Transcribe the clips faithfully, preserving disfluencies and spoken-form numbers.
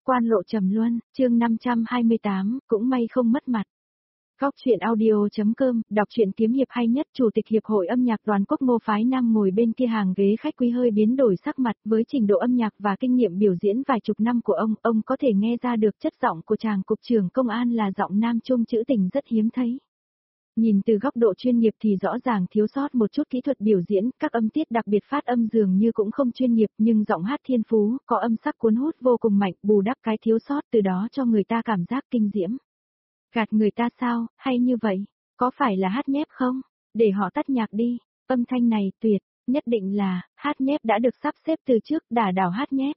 Quan lộ trầm luân, chương năm trăm hai mươi tám, cũng may không mất mặt. Góc truyện audio.com, đọc truyện kiếm hiệp hay nhất. Chủ tịch Hiệp hội âm nhạc toàn quốc Ngô Phái Nam ngồi bên kia hàng ghế khách quý hơi biến đổi sắc mặt, với trình độ âm nhạc và kinh nghiệm biểu diễn vài chục năm của ông, ông có thể nghe ra được chất giọng của chàng cục trưởng công an là giọng nam trung trữ tình rất hiếm thấy. Nhìn từ góc độ chuyên nghiệp thì rõ ràng thiếu sót một chút kỹ thuật biểu diễn, các âm tiết đặc biệt phát âm dường như cũng không chuyên nghiệp, nhưng giọng hát thiên phú, có âm sắc cuốn hút vô cùng mạnh, bù đắp cái thiếu sót từ đó cho người ta cảm giác kinh diễm. Gạt người ta sao, hay như vậy, có phải là hát nhép không? Để họ tắt nhạc đi, âm thanh này tuyệt, nhất định là, hát nhép đã được sắp xếp từ trước, đả đảo hát nhép.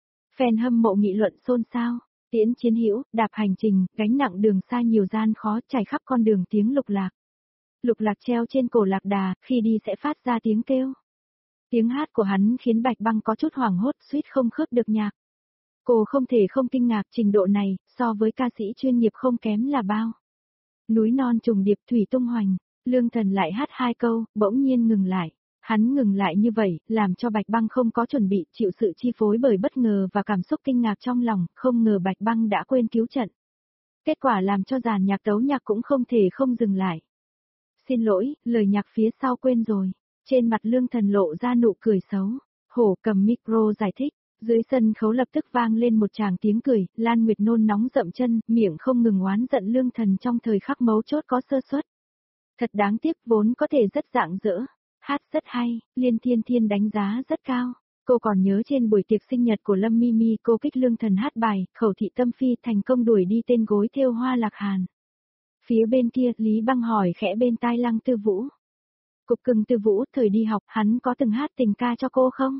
Fan hâm mộ nghị luận xôn xao. Tiễn chiến hữu, đạp hành trình, gánh nặng đường xa nhiều gian khó, trải khắp con đường tiếng lục lạc. Lục lạc treo trên cổ lạc đà, khi đi sẽ phát ra tiếng kêu. Tiếng hát của hắn khiến Bạch Băng có chút hoảng hốt, suýt không khớp được nhạc. Cô không thể không kinh ngạc trình độ này, so với ca sĩ chuyên nghiệp không kém là bao. Núi non trùng điệp thủy tung hoành, Lương Thần lại hát hai câu, bỗng nhiên ngừng lại. Hắn ngừng lại như vậy, làm cho Bạch Băng không có chuẩn bị, chịu sự chi phối bởi bất ngờ và cảm xúc kinh ngạc trong lòng, không ngờ Bạch Băng đã quên cứu trận. Kết quả làm cho dàn nhạc tấu nhạc cũng không thể không dừng lại. Xin lỗi, lời nhạc phía sau quên rồi. Trên mặt Lương Thần lộ ra nụ cười xấu. Hổ cầm micro giải thích. Dưới sân khấu lập tức vang lên một tràng tiếng cười, Lan Nguyệt nôn nóng dậm chân, miệng không ngừng oán giận Lương Thần trong thời khắc mấu chốt có sơ suất. Thật đáng tiếc, vốn có thể rất rạng rỡ. Hát rất hay, Liên Thiên Thiên đánh giá rất cao. Cô còn nhớ trên buổi tiệc sinh nhật của Lâm Mimi cô kích Lương Thần hát bài, Khẩu thị tâm phi thành công đuổi đi tên gối thêu hoa lạc hàn. Phía bên kia, Lý Băng hỏi khẽ bên tai Lăng Tư Vũ. Cục cưng Tư Vũ, thời đi học hắn có từng hát tình ca cho cô không?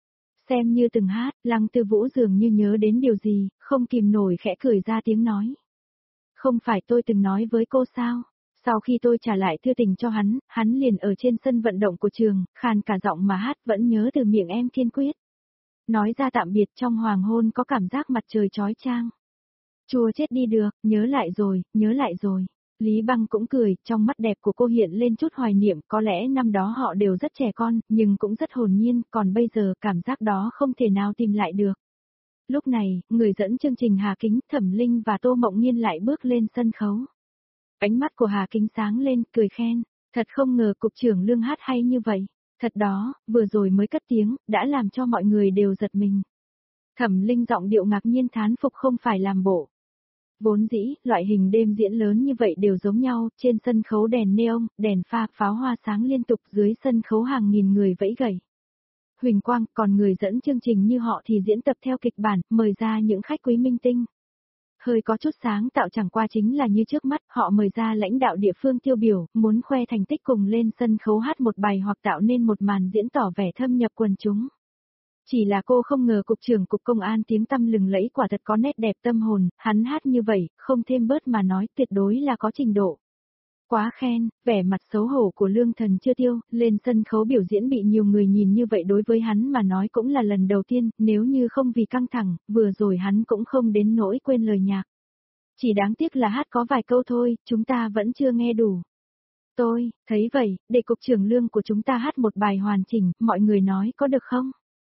Xem như từng hát, Lăng Tư Vũ dường như nhớ đến điều gì, không kìm nổi khẽ cười ra tiếng nói. Không phải tôi từng nói với cô sao? Sau khi tôi trả lại thư tình cho hắn, hắn liền ở trên sân vận động của trường, khàn cả giọng mà hát vẫn nhớ từ miệng em kiên quyết. Nói ra tạm biệt trong hoàng hôn có cảm giác mặt trời chói chang. Chua chết đi được, nhớ lại rồi, nhớ lại rồi. Lý Băng cũng cười, trong mắt đẹp của cô hiện lên chút hoài niệm, có lẽ năm đó họ đều rất trẻ con, nhưng cũng rất hồn nhiên, còn bây giờ cảm giác đó không thể nào tìm lại được. Lúc này, người dẫn chương trình Hà Kính, Thẩm Linh và Tô Mộng Nhiên lại bước lên sân khấu. Ánh mắt của Hà Kính sáng lên, cười khen, thật không ngờ cục trưởng Lương hát hay như vậy, thật đó, vừa rồi mới cất tiếng, đã làm cho mọi người đều giật mình. Thẩm Linh giọng điệu ngạc nhiên thán phục không phải làm bộ. Vốn dĩ, loại hình đêm diễn lớn như vậy đều giống nhau, trên sân khấu đèn neon, đèn pha, pháo hoa sáng liên tục, dưới sân khấu hàng nghìn người vẫy gẩy. Huỳnh quang, còn người dẫn chương trình như họ thì diễn tập theo kịch bản, mời ra những khách quý minh tinh. Hơi có chút sáng tạo chẳng qua chính là như trước mắt, họ mời ra lãnh đạo địa phương tiêu biểu, muốn khoe thành tích cùng lên sân khấu hát một bài hoặc tạo nên một màn diễn tỏ vẻ thâm nhập quần chúng. Chỉ là cô không ngờ cục trưởng cục công an tiếng tăm lừng lẫy quả thật có nét đẹp tâm hồn, hắn hát như vậy, không thêm bớt mà nói tuyệt đối là có trình độ. Quá khen, vẻ mặt xấu hổ của Lương Thần chưa tiêu, lên sân khấu biểu diễn bị nhiều người nhìn như vậy đối với hắn mà nói cũng là lần đầu tiên, nếu như không vì căng thẳng, vừa rồi hắn cũng không đến nỗi quên lời nhạc. Chỉ đáng tiếc là hát có vài câu thôi, chúng ta vẫn chưa nghe đủ. Tôi, thấy vậy, để cục trưởng Lương của chúng ta hát một bài hoàn chỉnh, mọi người nói có được không?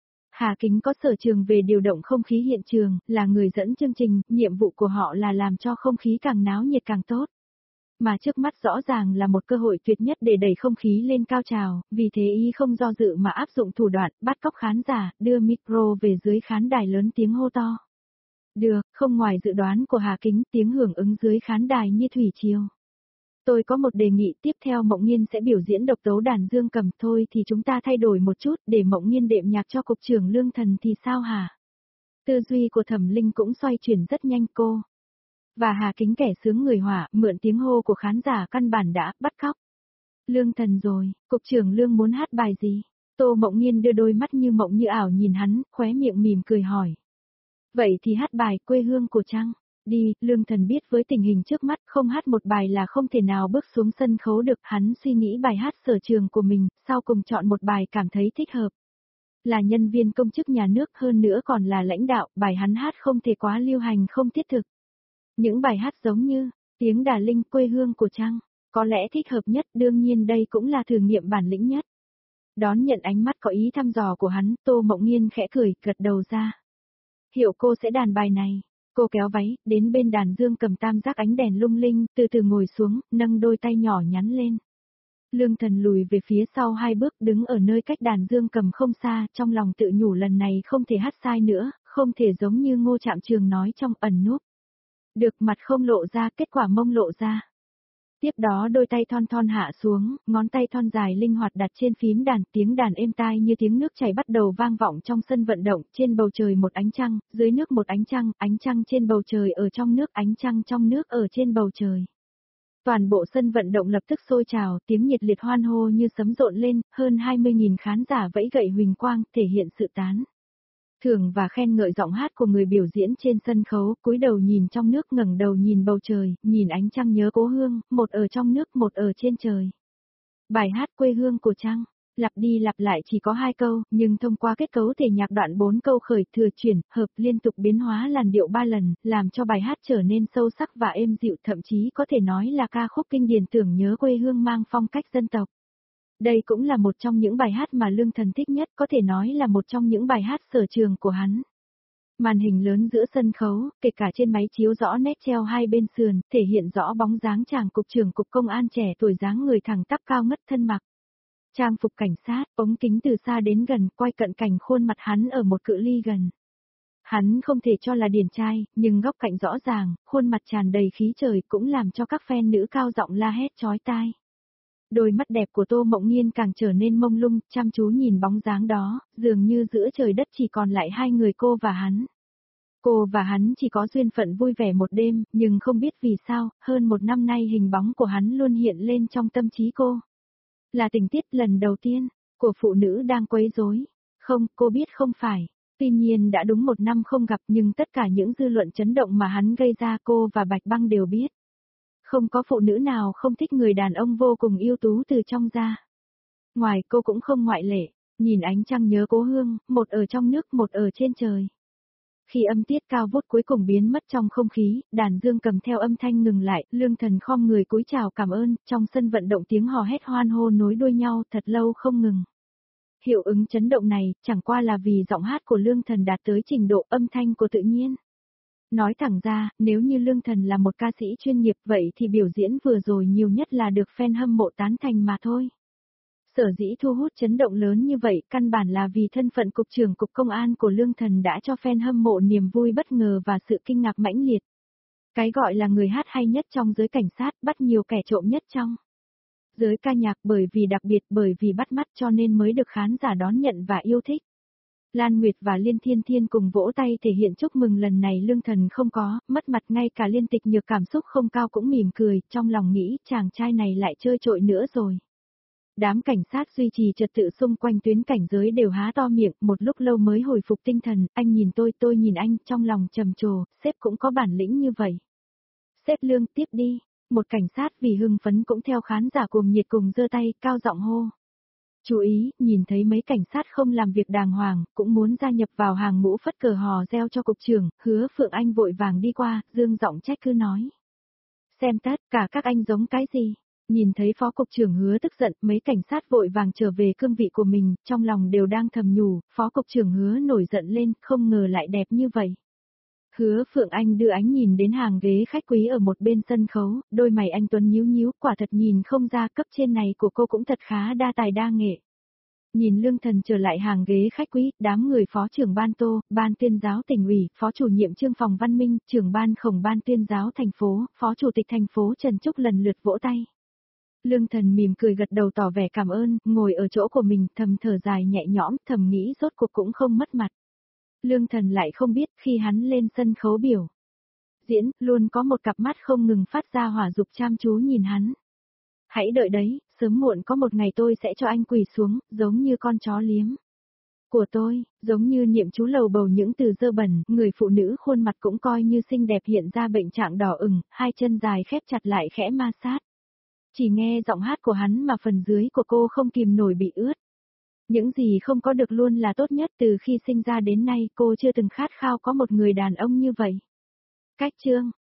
Hà Kính có sở trường về điều động không khí hiện trường, là người dẫn chương trình, nhiệm vụ của họ là làm cho không khí càng náo nhiệt càng tốt. Mà trước mắt rõ ràng là một cơ hội tuyệt nhất để đẩy không khí lên cao trào, vì thế y không do dự mà áp dụng thủ đoạn, bắt cóc khán giả, đưa micro về dưới khán đài lớn tiếng hô to. Được, không ngoài dự đoán của Hà Kính, tiếng hưởng ứng dưới khán đài như thủy triều. Tôi có một đề nghị tiếp theo Mộng Nhiên sẽ biểu diễn độc tấu đàn dương cầm thôi thì chúng ta thay đổi một chút để Mộng Nhiên đệm nhạc cho cục trưởng Lương Thần thì sao hả? Tư duy của Thẩm Linh cũng xoay chuyển rất nhanh cô. Và Hà Kính kẻ sướng người hỏa, mượn tiếng hô của khán giả căn bản đã bắt cóc. Lương Thần rồi, cục trưởng Lương muốn hát bài gì? Tô Mộng Nhiên đưa đôi mắt như mộng như ảo nhìn hắn, khóe miệng mỉm cười hỏi. Vậy thì hát bài quê hương của Trăng. Đi, Lương Thần biết với tình hình trước mắt không hát một bài là không thể nào bước xuống sân khấu được, hắn suy nghĩ bài hát sở trường của mình, sau cùng chọn một bài cảm thấy thích hợp. Là nhân viên công chức nhà nước hơn nữa còn là lãnh đạo, bài hắn hát không thể quá lưu hành không thiết thực. Những bài hát giống như, tiếng Đà Linh quê hương của Trăng, có lẽ thích hợp nhất, đương nhiên đây cũng là thử nghiệm bản lĩnh nhất. Đón nhận ánh mắt có ý thăm dò của hắn, Tô Mộng Nhiên khẽ cười, gật đầu ra. Hiệu cô sẽ đàn bài này. Cô kéo váy, đến bên đàn dương cầm tam giác ánh đèn lung linh, từ từ ngồi xuống, nâng đôi tay nhỏ nhắn lên. Lương Thần lùi về phía sau hai bước, đứng ở nơi cách đàn dương cầm không xa, trong lòng tự nhủ lần này không thể hát sai nữa, không thể giống như Ngô Trạm Trường nói trong ẩn núp. Được, mặt không lộ ra, kết quả mông lộ ra. Tiếp đó đôi tay thon thon hạ xuống, ngón tay thon dài linh hoạt đặt trên phím đàn, tiếng đàn êm tai như tiếng nước chảy bắt đầu vang vọng trong sân vận động, trên bầu trời một ánh trăng, dưới nước một ánh trăng, ánh trăng trên bầu trời ở trong nước, ánh trăng trong nước ở trên bầu trời. Toàn bộ sân vận động lập tức sôi trào, tiếng nhiệt liệt hoan hô như sấm rộn lên, hơn hai mươi nghìn khán giả vẫy gậy huỳnh quang, thể hiện sự tán thưởng và khen ngợi giọng hát của người biểu diễn trên sân khấu, cúi đầu nhìn trong nước, ngẩng đầu nhìn bầu trời, nhìn ánh trăng nhớ cố hương, một ở trong nước, một ở trên trời. Bài hát quê hương của trăng, lặp đi lặp lại chỉ có hai câu, nhưng thông qua kết cấu thể nhạc đoạn bốn câu khởi, thừa, chuyển, hợp liên tục biến hóa làn điệu ba lần, làm cho bài hát trở nên sâu sắc và êm dịu, thậm chí có thể nói là ca khúc kinh điển tưởng nhớ quê hương mang phong cách dân tộc. Đây cũng là một trong những bài hát mà Lương Thần thích nhất, có thể nói là một trong những bài hát sở trường của hắn. Màn hình lớn giữa sân khấu, kể cả trên máy chiếu rõ nét treo hai bên sườn, thể hiện rõ bóng dáng chàng cục trưởng cục công an trẻ tuổi dáng người thẳng tắp cao ngất thân mặc. Trang phục cảnh sát, ống kính từ xa đến gần, quay cận cảnh khuôn mặt hắn ở một cự ly gần. Hắn không thể cho là điển trai, nhưng góc cạnh rõ ràng, khuôn mặt tràn đầy khí trời cũng làm cho các fan nữ cao giọng la hét chói tai. Đôi mắt đẹp của Tô Mộng Nghiên càng trở nên mông lung, chăm chú nhìn bóng dáng đó, dường như giữa trời đất chỉ còn lại hai người cô và hắn. Cô và hắn chỉ có duyên phận vui vẻ một đêm, nhưng không biết vì sao, hơn một năm nay hình bóng của hắn luôn hiện lên trong tâm trí cô. Là tình tiết lần đầu tiên, của phụ nữ đang quấy rối. Không, cô biết không phải. Tuy nhiên đã đúng một năm không gặp nhưng tất cả những dư luận chấn động mà hắn gây ra cô và Bạch Băng đều biết. Không có phụ nữ nào không thích người đàn ông vô cùng ưu tú từ trong ra. Ngoài cô cũng không ngoại lệ, nhìn ánh trăng nhớ cố hương, một ở trong nước một ở trên trời. Khi âm tiết cao vút cuối cùng biến mất trong không khí, đàn dương cầm theo âm thanh ngừng lại, Lương Thần khom người cúi chào cảm ơn, trong sân vận động tiếng hò hét hoan hô nối đuôi nhau thật lâu không ngừng. Hiệu ứng chấn động này, chẳng qua là vì giọng hát của Lương Thần đạt tới trình độ âm thanh của tự nhiên. Nói thẳng ra, nếu như Lương Thần là một ca sĩ chuyên nghiệp vậy thì biểu diễn vừa rồi nhiều nhất là được fan hâm mộ tán thành mà thôi. Sở dĩ thu hút chấn động lớn như vậy căn bản là vì thân phận cục trưởng cục công an của Lương Thần đã cho fan hâm mộ niềm vui bất ngờ và sự kinh ngạc mãnh liệt. Cái gọi là người hát hay nhất trong giới cảnh sát, bắt nhiều kẻ trộm nhất trong giới ca nhạc, bởi vì đặc biệt, bởi vì bắt mắt cho nên mới được khán giả đón nhận và yêu thích. Lan Nguyệt và Liên Thiên Thiên cùng vỗ tay thể hiện chúc mừng, lần này Lương Thần không có mất mặt, ngay cả Liên Tịch Nhược cảm xúc không cao cũng mỉm cười, trong lòng nghĩ chàng trai này lại chơi trội nữa rồi. Đám cảnh sát duy trì trật tự xung quanh tuyến cảnh giới đều há to miệng, một lúc lâu mới hồi phục tinh thần, anh nhìn tôi, tôi nhìn anh, trong lòng trầm trồ, sếp cũng có bản lĩnh như vậy. Sếp Lương, tiếp đi, một cảnh sát vì hưng phấn cũng theo khán giả cuồng nhiệt cùng giơ tay, cao giọng hô. Chú ý, nhìn thấy mấy cảnh sát không làm việc đàng hoàng, cũng muốn gia nhập vào hàng ngũ phất cờ hò reo cho cục trưởng, Hứa Phượng Anh vội vàng đi qua, dương giọng trách cứ nói. Xem tất cả các anh giống cái gì? Nhìn thấy phó cục trưởng Hứa tức giận, mấy cảnh sát vội vàng trở về cương vị của mình, trong lòng đều đang thầm nhủ, phó cục trưởng Hứa nổi giận lên, không ngờ lại đẹp như vậy. Hứa Phượng Anh đưa ánh nhìn đến hàng ghế khách quý ở một bên sân khấu, đôi mày anh tuấn nhíu nhíu, quả thật nhìn không ra, cấp trên này của cô cũng thật khá đa tài đa nghệ. Nhìn Lương Thần trở lại hàng ghế khách quý, đám người phó trưởng ban Tô, ban tuyên giáo tỉnh ủy, phó chủ nhiệm Trương Phòng Văn Minh, trưởng ban khổng ban tuyên giáo thành phố, phó chủ tịch thành phố Trần Trúc lần lượt vỗ tay. Lương Thần mỉm cười gật đầu tỏ vẻ cảm ơn, ngồi ở chỗ của mình, thầm thở dài nhẹ nhõm, thầm nghĩ rốt cuộc cũng không mất mặt. Lương Thần lại không biết khi hắn lên sân khấu biểu diễn, luôn có một cặp mắt không ngừng phát ra hỏa dục chăm chú nhìn hắn. Hãy đợi đấy, sớm muộn có một ngày tôi sẽ cho anh quỳ xuống, giống như con chó liếm của tôi, giống như niệm chú lầu bầu những từ dơ bẩn, người phụ nữ khuôn mặt cũng coi như xinh đẹp hiện ra bệnh trạng đỏ ửng, hai chân dài khép chặt lại khẽ ma sát. Chỉ nghe giọng hát của hắn mà phần dưới của cô không kìm nổi bị ướt. Những gì không có được luôn là tốt nhất, từ khi sinh ra đến nay cô chưa từng khát khao có một người đàn ông như vậy. Cách chương